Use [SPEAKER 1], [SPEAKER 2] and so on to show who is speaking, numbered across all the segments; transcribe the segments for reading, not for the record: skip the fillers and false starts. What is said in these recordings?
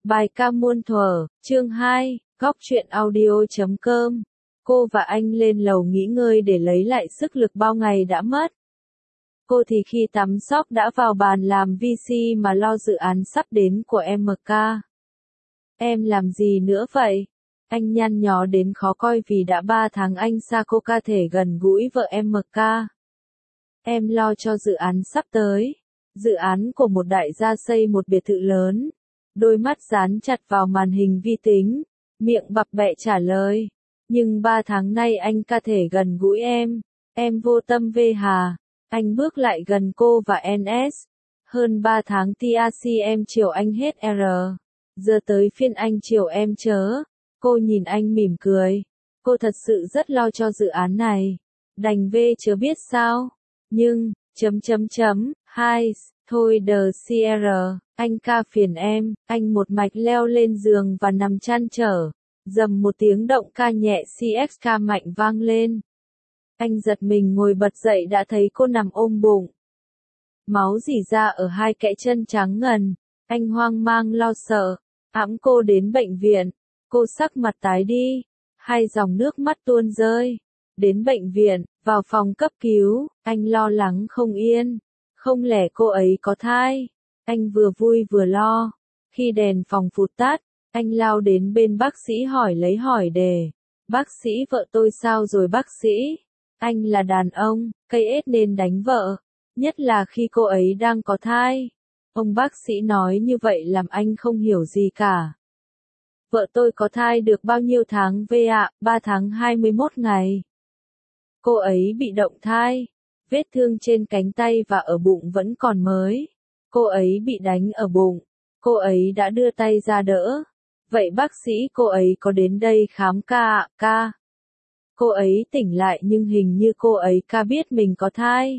[SPEAKER 1] Bài ca muôn thuở, chương 2, góc truyện audio.com. Cô và anh lên lầu nghỉ ngơi để lấy lại sức lực bao ngày đã mất. Cô thì khi tắm sóc đã vào bàn làm VC mà lo dự án sắp đến của MK. Em làm gì nữa vậy? Anh nhăn nhó đến khó coi vì đã 3 tháng anh xa cô, ca thể gần gũi vợ MK. Em lo cho dự án sắp tới. Dự án của một đại gia xây một biệt thự lớn. Đôi mắt dán chặt vào màn hình vi tính, miệng bập bẹ trả lời. Nhưng 3 tháng nay anh ca thể gần gũi em vô tâm vê hà. Anh bước lại gần cô và NS. Hơn 3 tháng TRC em chiều anh hết R. Giờ tới phiên anh chiều em chớ. Cô nhìn anh mỉm cười. Cô thật sự rất lo cho dự án này. Đành vê chớ biết sao. Nhưng, hai, thôi đờ CR, anh ca phiền em, anh một mạch leo lên giường và nằm chăn trở. Dầm một tiếng động ca nhẹ CXK mạnh vang lên. Anh giật mình ngồi bật dậy đã thấy cô nằm ôm bụng. Máu rỉ ra ở hai kẽ chân trắng ngần. Anh hoang mang lo sợ, ẵm cô đến bệnh viện. Cô sắc mặt tái đi, hai dòng nước mắt tuôn rơi. Đến bệnh viện, vào phòng cấp cứu, anh lo lắng không yên. Không lẽ cô ấy có thai? Anh vừa vui vừa lo. Khi đèn phòng phụt tắt, anh lao đến bên bác sĩ hỏi đề. Bác sĩ, vợ tôi sao rồi bác sĩ? Anh là đàn ông, cây ết nên đánh vợ. Nhất là khi cô ấy đang có thai. Ông bác sĩ nói như vậy làm anh không hiểu gì cả. Vợ tôi có thai được bao nhiêu tháng về ạ? 3 tháng 21 ngày. Cô ấy bị động thai. Vết thương trên cánh tay và ở bụng vẫn còn mới. Cô ấy bị đánh ở bụng. Cô ấy đã đưa tay ra đỡ. Vậy bác sĩ, cô ấy có đến đây khám ca ạ? Ca. Cô ấy tỉnh lại nhưng hình như cô ấy ca biết mình có thai.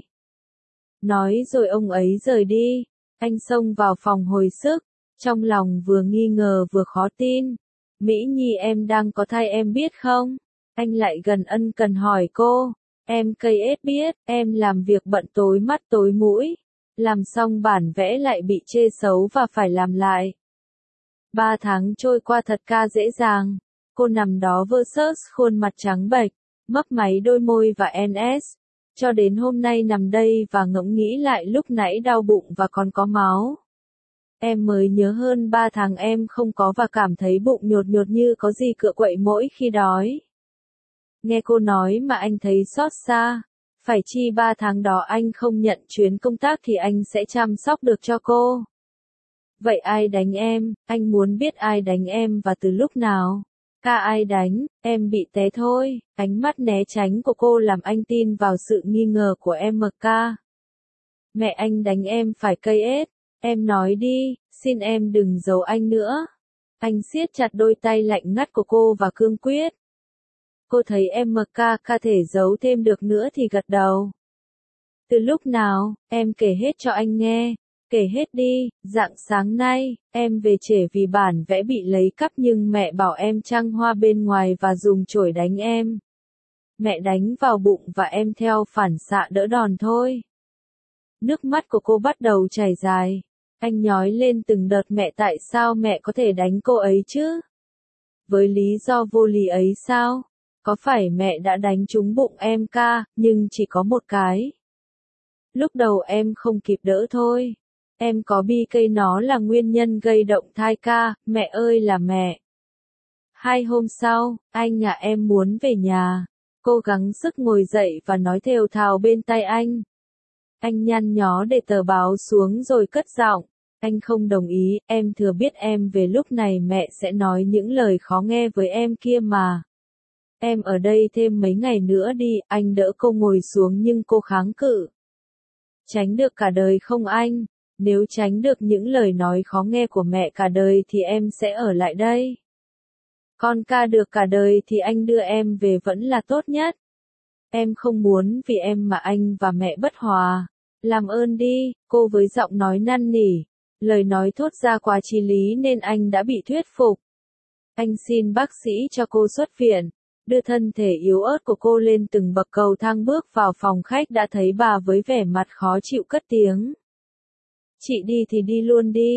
[SPEAKER 1] Nói rồi ông ấy rời đi. Anh xông vào phòng hồi sức. Trong lòng vừa nghi ngờ vừa khó tin. Mỹ Nhi, em đang có thai em biết không? Anh lại gần ân cần hỏi cô. Em cây ết biết, em làm việc bận tối mắt tối mũi. Làm xong bản vẽ lại bị chê xấu và phải làm lại. 3 tháng trôi qua thật ca dễ dàng. Cô nằm đó versus khuôn mặt trắng bệch, mấp máy đôi môi và NS. Cho đến hôm nay nằm đây và ngẫm nghĩ lại lúc nãy đau bụng và còn có máu. Em mới nhớ hơn 3 tháng em không có và cảm thấy bụng nhột nhột như có gì cựa quậy mỗi khi đói. Nghe cô nói mà anh thấy xót xa. Phải chi 3 tháng đó anh không nhận chuyến công tác thì anh sẽ chăm sóc được cho cô. Vậy ai đánh em? Anh muốn biết ai đánh em và từ lúc nào? Ca ai đánh? Em bị té thôi. Ánh mắt né tránh của cô làm anh tin vào sự nghi ngờ của MK. Mẹ anh đánh em phải cây ết. Em nói đi, xin em đừng giấu anh nữa. Anh siết chặt đôi tay lạnh ngắt của cô và cương quyết. Cô thấy MK ca thể giấu thêm được nữa thì gật đầu. Từ lúc nào, em kể hết cho anh nghe. Kể hết đi. Rạng sáng nay, em về trễ vì bản vẽ bị lấy cắp nhưng mẹ bảo em trăng hoa bên ngoài và dùng chổi đánh em. Mẹ đánh vào bụng và em theo phản xạ đỡ đòn thôi. Nước mắt của cô bắt đầu chảy dài. Anh nhói lên từng đợt, mẹ tại sao mẹ có thể đánh cô ấy chứ? Với lý do vô lý ấy sao? Có phải mẹ đã đánh trúng bụng em ca, nhưng chỉ có một cái. Lúc đầu em không kịp đỡ thôi. Em có bi cây, nó là nguyên nhân gây động thai ca, mẹ ơi là mẹ. 2 hôm sau, anh nhà em muốn về nhà. Cô gắng sức ngồi dậy và nói thều thào bên tai anh. Anh nhăn nhó để tờ báo xuống rồi cất giọng. Anh không đồng ý, em thừa biết em về lúc này mẹ sẽ nói những lời khó nghe với em kia mà. Em ở đây thêm mấy ngày nữa đi, anh đỡ cô ngồi xuống nhưng cô kháng cự. Tránh được cả đời không anh? Nếu tránh được những lời nói khó nghe của mẹ cả đời thì em sẽ ở lại đây. Con ca được cả đời thì anh đưa em về vẫn là tốt nhất. Em không muốn vì em mà anh và mẹ bất hòa. Làm ơn đi, cô với giọng nói năn nỉ. Lời nói thốt ra quá chí lý nên anh đã bị thuyết phục. Anh xin bác sĩ cho cô xuất viện. Đưa thân thể yếu ớt của cô lên từng bậc cầu thang bước vào phòng khách đã thấy bà với vẻ mặt khó chịu cất tiếng. Chị đi thì đi luôn đi.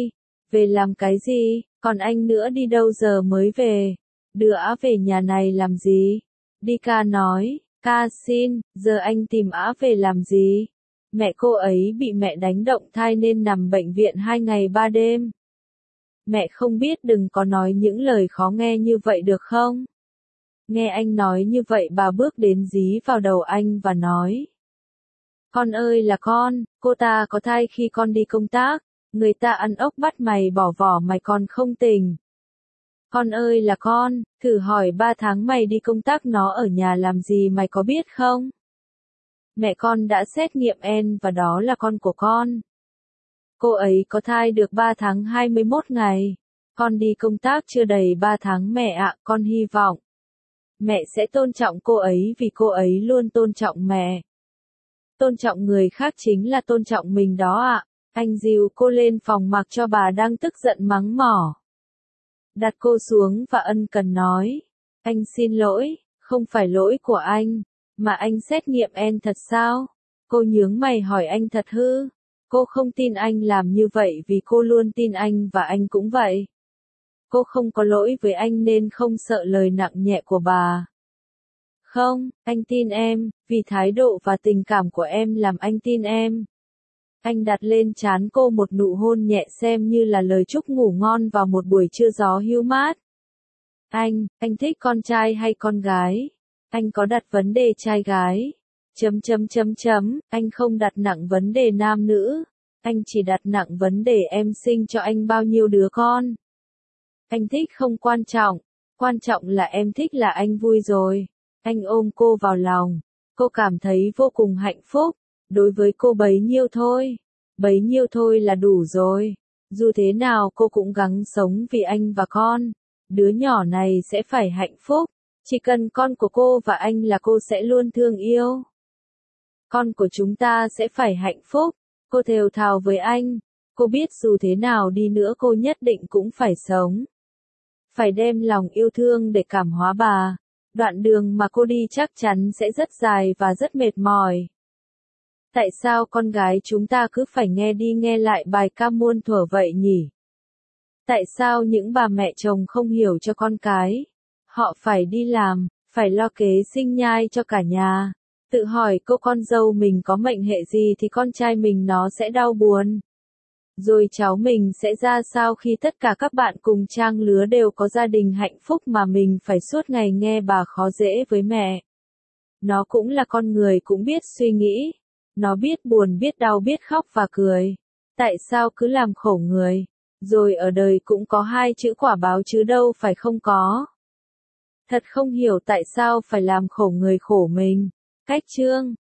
[SPEAKER 1] Về làm cái gì, còn anh nữa đi đâu giờ mới về? Đưa Á về nhà này làm gì? Đi ca nói, ca xin, giờ anh tìm Á về làm gì? Mẹ cô ấy bị mẹ đánh động thai nên nằm bệnh viện 2 ngày 3 đêm. Mẹ không biết đừng có nói những lời khó nghe như vậy được không? Nghe anh nói như vậy bà bước đến dí vào đầu anh và nói. Con ơi là con, cô ta có thai khi con đi công tác, người ta ăn ốc bắt mày bỏ vỏ mày còn không tỉnh. Con ơi là con, thử hỏi 3 tháng mày đi công tác nó ở nhà làm gì mày có biết không? Mẹ con đã xét nghiệm N và đó là con của con. Cô ấy có thai được 3 tháng 21 ngày. Con đi công tác chưa đầy 3 tháng mẹ ạ, con hy vọng. Mẹ sẽ tôn trọng cô ấy vì cô ấy luôn tôn trọng mẹ. Tôn trọng người khác chính là tôn trọng mình đó ạ. Anh dìu cô lên phòng mặc cho bà đang tức giận mắng mỏ. Đặt cô xuống và ân cần nói. Anh xin lỗi, không phải lỗi của anh, mà anh xét nghiệm N thật sao? Cô nhướng mày hỏi anh thật hư? Cô không tin anh làm như vậy vì cô luôn tin anh và anh cũng vậy. Cô không có lỗi với anh nên không sợ lời nặng nhẹ của bà. Không, anh tin em, vì thái độ và tình cảm của em làm anh tin em. Anh đặt lên trán cô một nụ hôn nhẹ xem như là lời chúc ngủ ngon vào một buổi trưa gió hiu mát. Anh thích con trai hay con gái? Anh có đặt vấn đề trai gái. Anh không đặt nặng vấn đề nam nữ. Anh chỉ đặt nặng vấn đề em sinh cho anh bao nhiêu đứa con. Anh thích không quan trọng là em thích là anh vui rồi. Anh ôm cô vào lòng. Cô cảm thấy vô cùng hạnh phúc. Đối với cô bấy nhiêu thôi là đủ rồi. Dù thế nào cô cũng gắng sống vì anh và con. Đứa nhỏ này sẽ phải hạnh phúc. Chỉ cần con của cô và anh là cô sẽ luôn thương yêu. Con của chúng ta sẽ phải hạnh phúc. Cô thều thào với anh. Cô biết dù thế nào đi nữa cô nhất định cũng phải sống. Phải đem lòng yêu thương để cảm hóa bà. Đoạn đường mà cô đi chắc chắn sẽ rất dài và rất mệt mỏi. Tại sao con gái chúng ta cứ phải nghe đi nghe lại bài ca muôn thuở vậy nhỉ? Tại sao những bà mẹ chồng không hiểu cho con cái? Họ phải đi làm, phải lo kế sinh nhai cho cả nhà. Tự hỏi cô con dâu mình có mệnh hệ gì thì con trai mình nó sẽ đau buồn. Rồi cháu mình sẽ ra sao khi tất cả các bạn cùng trang lứa đều có gia đình hạnh phúc mà mình phải suốt ngày nghe bà khó dễ với mẹ. Nó cũng là con người cũng biết suy nghĩ. Nó biết buồn biết đau biết khóc và cười. Tại sao cứ làm khổ người? Rồi ở đời cũng có 2 chữ quả báo chứ đâu phải không có. Thật không hiểu tại sao phải làm khổ người khổ mình. Cách chương